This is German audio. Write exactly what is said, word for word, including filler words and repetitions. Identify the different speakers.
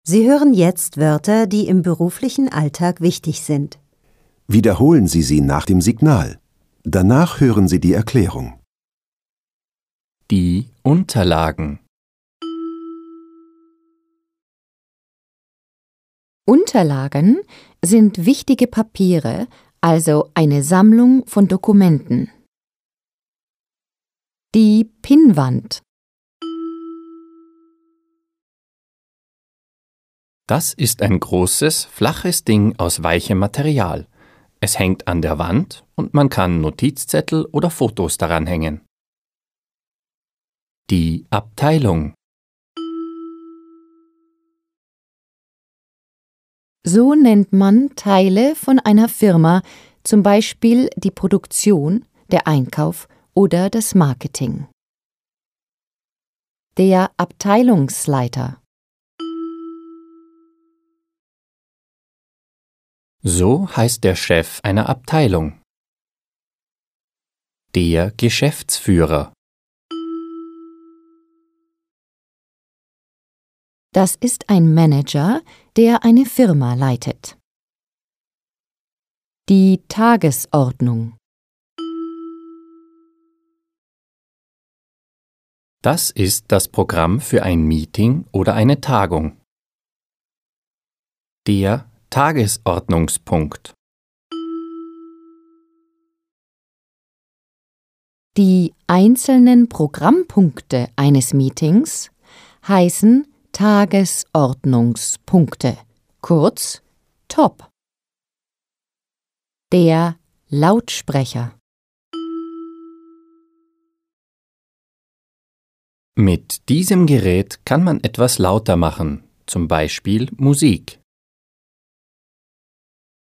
Speaker 1: Sie hören jetzt Wörter, die im beruflichen Alltag wichtig sind.
Speaker 2: Wiederholen Sie sie nach dem Signal. Danach hören Sie die Erklärung.
Speaker 3: Die Unterlagen.
Speaker 4: Unterlagen sind wichtige Papiere, also eine Sammlung von Dokumenten. Die Pinnwand.
Speaker 3: Das ist ein großes, flaches Ding aus weichem Material. Es hängt an der Wand und man kann Notizzettel oder Fotos daran hängen. Die Abteilung.
Speaker 4: So nennt man Teile von einer Firma, zum Beispiel die Produktion, der Einkauf oder das Marketing. Der Abteilungsleiter.
Speaker 3: So heißt der Chef einer Abteilung. Der Geschäftsführer.
Speaker 4: Das ist ein Manager, der eine Firma leitet. Die Tagesordnung.
Speaker 3: Das ist das Programm für ein Meeting oder eine Tagung. Der Tagesordnungspunkt.
Speaker 4: Die einzelnen Programmpunkte eines Meetings heißen Tagesordnungspunkte, kurz T O P. Der Lautsprecher.
Speaker 3: Mit diesem Gerät kann man etwas lauter machen, zum Beispiel Musik.